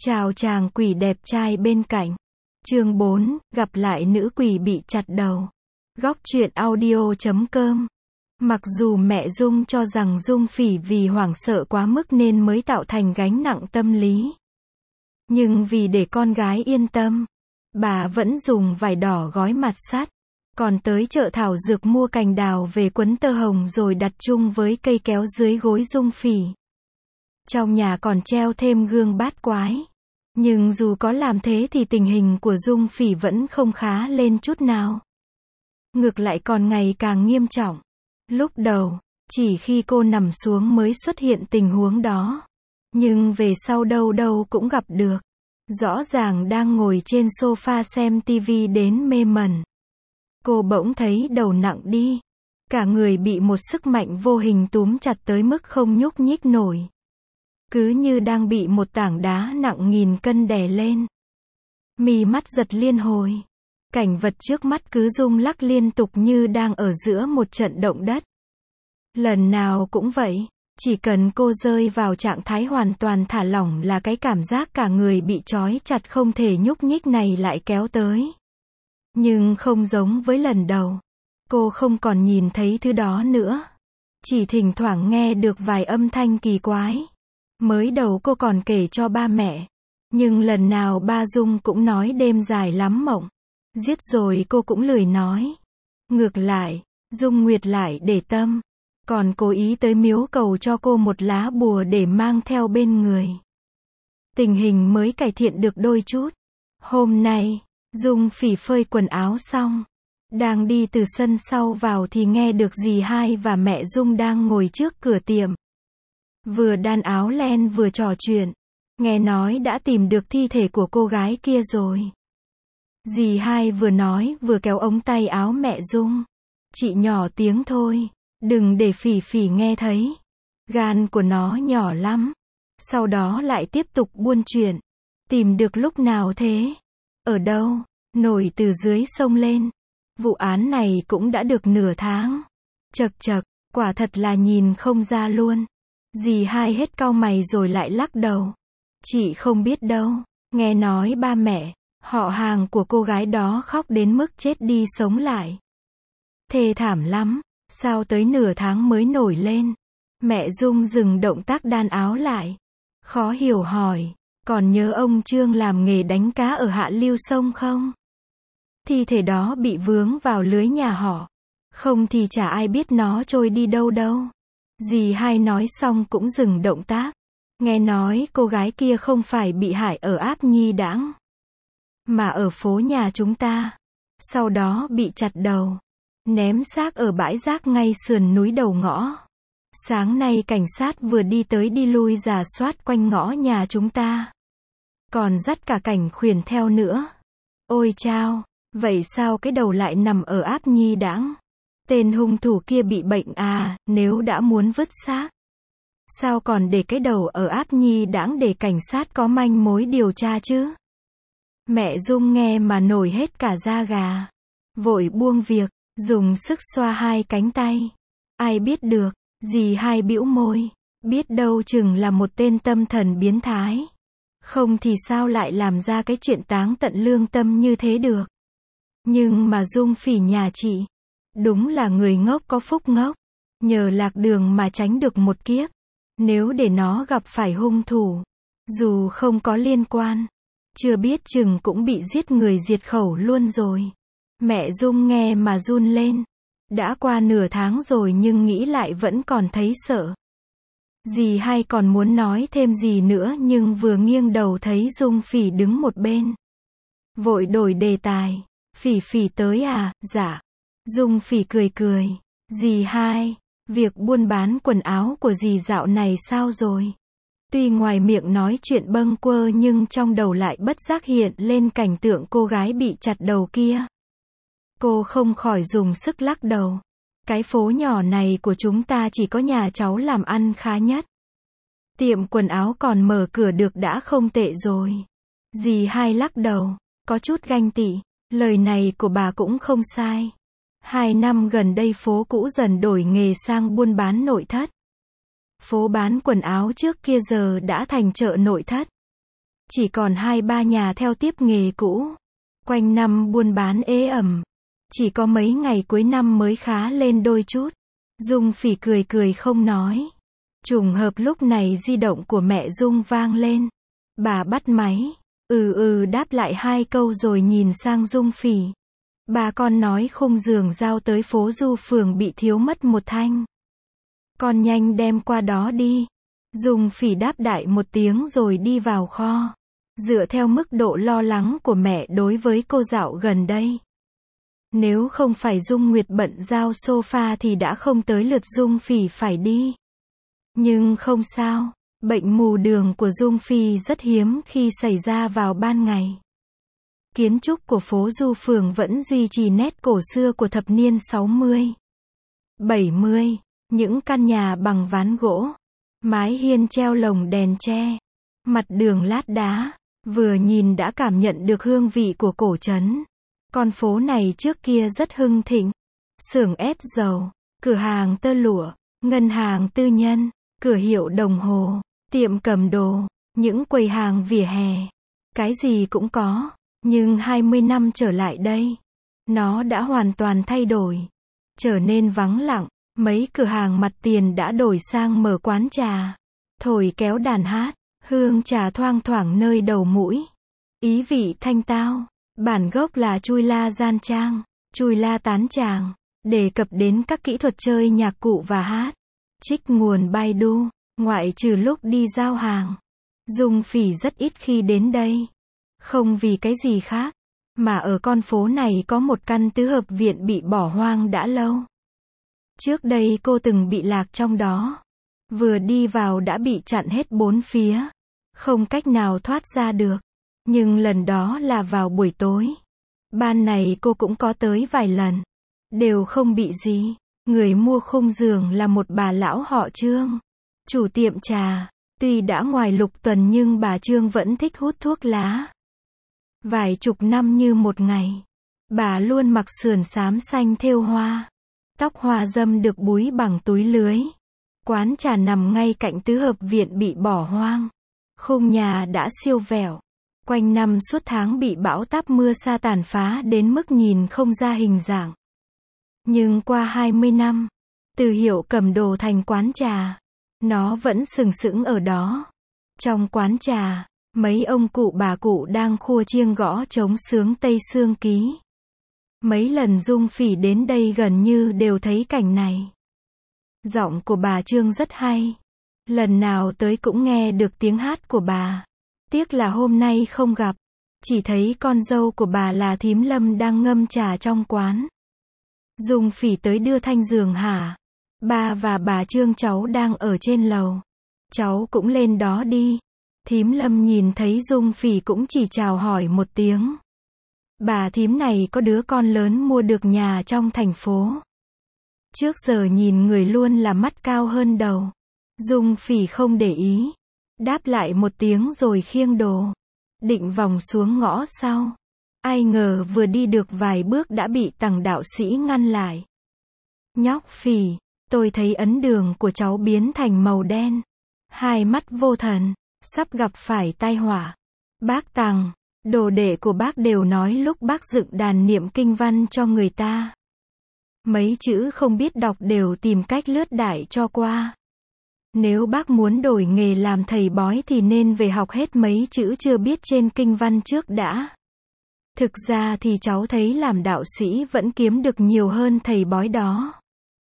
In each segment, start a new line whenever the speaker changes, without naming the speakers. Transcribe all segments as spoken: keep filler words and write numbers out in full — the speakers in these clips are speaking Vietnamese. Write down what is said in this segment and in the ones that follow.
Chào chàng quỷ đẹp trai bên cạnh. Chương bốn, gặp lại nữ quỷ bị chặt đầu. Góc truyện audio chấm com. Mặc dù mẹ Dung cho rằng Dung Phỉ vì hoảng sợ quá mức nên mới tạo thành gánh nặng tâm lý. Nhưng vì để con gái yên tâm, bà vẫn dùng vải đỏ gói mặt sắt. Còn tới chợ thảo dược mua cành đào về quấn tơ hồng rồi đặt chung với cây kéo dưới gối Dung Phỉ. Trong nhà còn treo thêm gương bát quái. Nhưng dù có làm thế thì tình hình của Dung Phỉ vẫn không khá lên chút nào. Ngược lại còn ngày càng nghiêm trọng. Lúc đầu, chỉ khi cô nằm xuống mới xuất hiện tình huống đó. Nhưng về sau đâu đâu cũng gặp được. Rõ ràng đang ngồi trên sofa xem tivi đến mê mẩn. Cô bỗng thấy đầu nặng đi. Cả người bị một sức mạnh vô hình túm chặt tới mức không nhúc nhích nổi. Cứ như đang bị một tảng đá nặng nghìn cân đè lên. Mí mắt giật liên hồi. Cảnh vật trước mắt cứ rung lắc liên tục như đang ở giữa một trận động đất. Lần nào cũng vậy, chỉ cần cô rơi vào trạng thái hoàn toàn thả lỏng là cái cảm giác cả người bị trói chặt không thể nhúc nhích này lại kéo tới. Nhưng không giống với lần đầu. Cô không còn nhìn thấy thứ đó nữa. Chỉ thỉnh thoảng nghe được vài âm thanh kỳ quái. Mới đầu cô còn kể cho ba mẹ. Nhưng lần nào ba Dung cũng nói đêm dài lắm mộng. Giết rồi cô cũng lười nói. Ngược lại, Dung Nguyệt lại để tâm. Còn cố ý tới miếu cầu cho cô một lá bùa để mang theo bên người. Tình hình mới cải thiện được đôi chút. Hôm nay, Dung Phỉ phơi quần áo xong. Đang đi từ sân sau vào thì nghe được dì hai và mẹ Dung đang ngồi trước cửa tiệm. Vừa đan áo len vừa trò chuyện. Nghe nói đã tìm được thi thể của cô gái kia rồi. Dì hai vừa nói vừa kéo ống tay áo mẹ Dung. Chị nhỏ tiếng thôi. Đừng để Phỉ Phỉ nghe thấy. Gan của nó nhỏ lắm. Sau đó lại tiếp tục buôn chuyện. Tìm được lúc nào thế? Ở đâu? Nổi từ dưới sông lên. Vụ án này cũng đã được nửa tháng. Chật chật, quả thật là nhìn không ra luôn. Dì hai hết cau mày rồi lại lắc đầu. Chị không biết đâu. Nghe nói ba mẹ, họ hàng của cô gái đó khóc đến mức chết đi sống lại. Thê thảm lắm. Sao tới nửa tháng mới nổi lên? Mẹ Dung dừng động tác đan áo lại. Khó hiểu hỏi. Còn nhớ ông Trương làm nghề đánh cá ở hạ lưu sông không? Thi thể đó bị vướng vào lưới nhà họ. Không thì chả ai biết nó trôi đi đâu đâu. Dì hai nói xong cũng dừng động tác. Nghe nói cô gái kia không phải bị hại ở Áp Nhi Đãng, mà ở phố nhà chúng ta. Sau đó bị chặt đầu. Ném xác ở bãi rác ngay sườn núi đầu ngõ. Sáng nay cảnh sát vừa đi tới đi lui rà soát quanh ngõ nhà chúng ta. Còn dắt cả cảnh khuyển theo nữa. Ôi chao, vậy sao cái đầu lại nằm ở Áp Nhi Đãng? Tên hung thủ kia bị bệnh à, nếu đã muốn vứt xác. Sao còn để cái đầu ở Áp Nhi Đãng để cảnh sát có manh mối điều tra chứ? Mẹ Dung nghe mà nổi hết cả da gà. Vội buông việc, dùng sức xoa hai cánh tay. Ai biết được, dì hai bĩu môi. Biết đâu chừng là một tên tâm thần biến thái. Không thì sao lại làm ra cái chuyện táng tận lương tâm như thế được. Nhưng mà Dung Phỉ nhà chị, đúng là người ngốc có phúc ngốc. Nhờ lạc đường mà tránh được một kiếp. Nếu để nó gặp phải hung thủ, dù không có liên quan, chưa biết chừng cũng bị giết người diệt khẩu luôn rồi. Mẹ Dung nghe mà run lên. Đã qua nửa tháng rồi nhưng nghĩ lại vẫn còn thấy sợ. Dì hai còn muốn nói thêm gì nữa nhưng vừa nghiêng đầu thấy Dung Phỉ đứng một bên. Vội đổi đề tài. Phỉ Phỉ tới à? Dạ. Dung Phỉ cười cười. Dì hai, việc buôn bán quần áo của dì dạo này sao rồi? Tuy ngoài miệng nói chuyện bâng quơ nhưng trong đầu lại bất giác hiện lên cảnh tượng cô gái bị chặt đầu kia. Cô không khỏi dùng sức lắc đầu. Cái phố nhỏ này của chúng ta chỉ có nhà cháu làm ăn khá nhất. Tiệm quần áo còn mở cửa được đã không tệ rồi. Dì hai lắc đầu, có chút ganh tị. Lời này của bà cũng không sai. Hai năm gần đây phố cũ dần đổi nghề sang buôn bán nội thất. Phố bán quần áo trước kia giờ đã thành chợ nội thất. Chỉ còn hai ba nhà theo tiếp nghề cũ. Quanh năm buôn bán ế ẩm. Chỉ có mấy ngày cuối năm mới khá lên đôi chút. Dung Phỉ cười cười không nói. Trùng hợp lúc này di động của mẹ Dung vang lên. Bà bắt máy. Ừ ừ đáp lại hai câu rồi nhìn sang Dung Phỉ. Bà con nói khung giường giao tới phố Du phường bị thiếu mất một thanh. Con nhanh đem qua đó đi. Dung Phỉ đáp đại một tiếng rồi đi vào kho. Dựa theo mức độ lo lắng của mẹ đối với cô dạo gần đây. Nếu không phải Dung Nguyệt bận giao sofa thì đã không tới lượt Dung Phỉ phải đi. Nhưng không sao, bệnh mù đường của Dung Phỉ rất hiếm khi xảy ra vào ban ngày. Kiến trúc của phố Du phường vẫn duy trì nét cổ xưa của thập niên sáu mươi, bảy mươi, những căn nhà bằng ván gỗ, mái hiên treo lồng đèn tre, mặt đường lát đá, vừa nhìn đã cảm nhận được hương vị của cổ trấn. Con phố này trước kia rất hưng thịnh, xưởng ép dầu, cửa hàng tơ lụa, ngân hàng tư nhân, cửa hiệu đồng hồ, tiệm cầm đồ, những quầy hàng vỉa hè, cái gì cũng có. Nhưng hai mươi năm trở lại đây, nó đã hoàn toàn thay đổi, trở nên vắng lặng, mấy cửa hàng mặt tiền đã đổi sang mở quán trà, thổi kéo đàn hát, hương trà thoang thoảng nơi đầu mũi, ý vị thanh tao, bản gốc là Chui La Gian Trang, Chui La Tán Tràng, đề cập đến các kỹ thuật chơi nhạc cụ và hát, trích nguồn Baidu, ngoại trừ lúc đi giao hàng, Dung Phỉ rất ít khi đến đây. Không vì cái gì khác, mà ở con phố này có một căn tứ hợp viện bị bỏ hoang đã lâu. Trước đây cô từng bị lạc trong đó. Vừa đi vào đã bị chặn hết bốn phía. Không cách nào thoát ra được. Nhưng lần đó là vào buổi tối. Ban này cô cũng có tới vài lần. Đều không bị gì. Người mua khung giường là một bà lão họ Trương. Chủ tiệm trà. Tuy đã ngoài lục tuần nhưng bà Trương vẫn thích hút thuốc lá. Vài chục năm như một ngày. Bà luôn mặc sườn xám xanh thêu hoa. Tóc hoa dâm được búi bằng túi lưới. Quán trà nằm ngay cạnh tứ hợp viện bị bỏ hoang. Khung nhà đã siêu vẹo. Quanh năm suốt tháng bị bão táp mưa sa tàn phá đến mức nhìn không ra hình dạng. Nhưng qua hai mươi năm, từ hiệu cầm đồ thành quán trà, nó vẫn sừng sững ở đó. Trong quán trà, mấy ông cụ bà cụ đang khua chiêng gõ trống sướng Tây Sương Ký. Mấy lần Dung Phỉ đến đây gần như đều thấy cảnh này. Giọng của bà Trương rất hay. Lần nào tới cũng nghe được tiếng hát của bà. Tiếc là hôm nay không gặp. Chỉ thấy con dâu của bà là thím Lâm đang ngâm trà trong quán. Dung Phỉ tới đưa thanh giường hả? Ba và bà Trương cháu đang ở trên lầu. Cháu cũng lên đó đi. Thím Lâm nhìn thấy Dung Phỉ cũng chỉ chào hỏi một tiếng. Bà thím này có đứa con lớn mua được nhà trong thành phố. Trước giờ nhìn người luôn là mắt cao hơn đầu. Dung Phỉ không để ý. Đáp lại một tiếng rồi khiêng đồ. Định vòng xuống ngõ sau. Ai ngờ vừa đi được vài bước đã bị Tằng đạo sĩ ngăn lại. Nhóc Phỉ, tôi thấy ấn đường của cháu biến thành màu đen. Hai mắt vô thần. Sắp gặp phải tai họa. Bác Tằng, đồ đệ của bác đều nói lúc bác dựng đàn niệm kinh văn cho người ta. Mấy chữ không biết đọc đều tìm cách lướt đại cho qua. Nếu bác muốn đổi nghề làm thầy bói thì nên về học hết mấy chữ chưa biết trên kinh văn trước đã. Thực ra thì cháu thấy làm đạo sĩ vẫn kiếm được nhiều hơn thầy bói đó.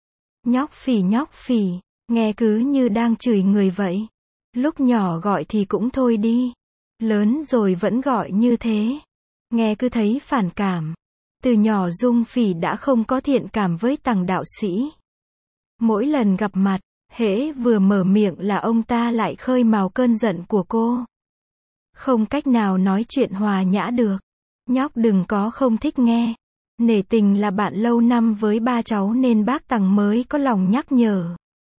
Nhóc Phỉ nhóc Phỉ, nghe cứ như đang chửi người vậy. Lúc nhỏ gọi thì cũng thôi đi. Lớn rồi vẫn gọi như thế. Nghe cứ thấy phản cảm. Từ nhỏ Dung Phỉ đã không có thiện cảm với Tằng đạo sĩ. Mỗi lần gặp mặt, hễ vừa mở miệng là ông ta lại khơi mào cơn giận của cô. Không cách nào nói chuyện hòa nhã được. Nhóc đừng có không thích nghe. Nể tình là bạn lâu năm với ba cháu nên bác Tằng mới có lòng nhắc nhở.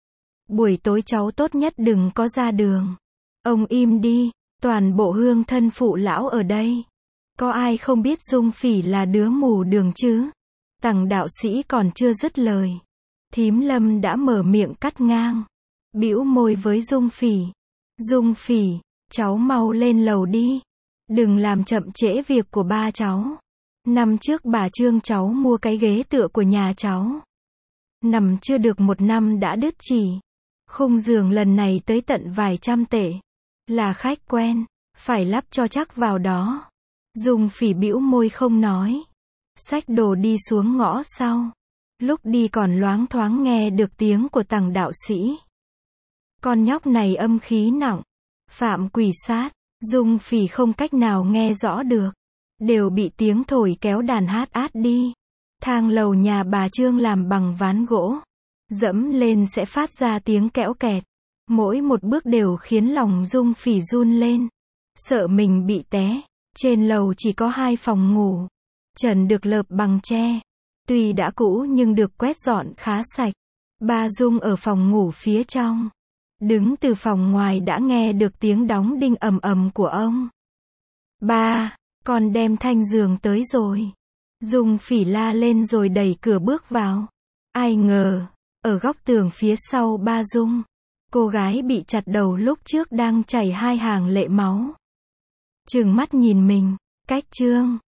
Buổi tối cháu tốt nhất đừng có ra đường. Ông im đi, toàn bộ hương thân phụ lão ở đây. Có ai không biết Dung Phỉ là đứa mù đường chứ? Tằng đạo sĩ còn chưa dứt lời. Thím Lâm đã mở miệng cắt ngang. Bĩu môi với Dung Phỉ. Dung Phỉ, cháu mau lên lầu đi. Đừng làm chậm trễ việc của ba cháu. Năm trước bà Trương cháu mua cái ghế tựa của nhà cháu. Nằm chưa được một năm đã đứt chỉ. Khung giường lần này tới tận vài trăm tệ. Là khách quen, phải lắp cho chắc vào đó. Dung Phỉ bĩu môi không nói. Xách đồ đi xuống ngõ sau. Lúc đi còn loáng thoáng nghe được tiếng của Tằng đạo sĩ. Con nhóc này âm khí nặng. Phạm quỷ sát. Dung Phỉ không cách nào nghe rõ được. Đều bị tiếng thổi kéo đàn hát át đi. Thang lầu nhà bà Trương làm bằng ván gỗ. Dẫm lên sẽ phát ra tiếng kẽo kẹt. Mỗi một bước đều khiến lòng Dung Phỉ run lên. Sợ mình bị té. Trên lầu chỉ có hai phòng ngủ. Trần được lợp bằng tre. Tuy đã cũ nhưng được quét dọn khá sạch. Ba Dung ở phòng ngủ phía trong. Đứng từ phòng ngoài đã nghe được tiếng đóng đinh ầm ầm của ông. Ba, con đem thanh giường tới rồi. Dung Phỉ la lên rồi đẩy cửa bước vào. Ai ngờ, ở góc tường phía sau ba Dung, cô gái bị chặt đầu lúc trước đang chảy hai hàng lệ máu. Trừng mắt nhìn mình, cách Trương,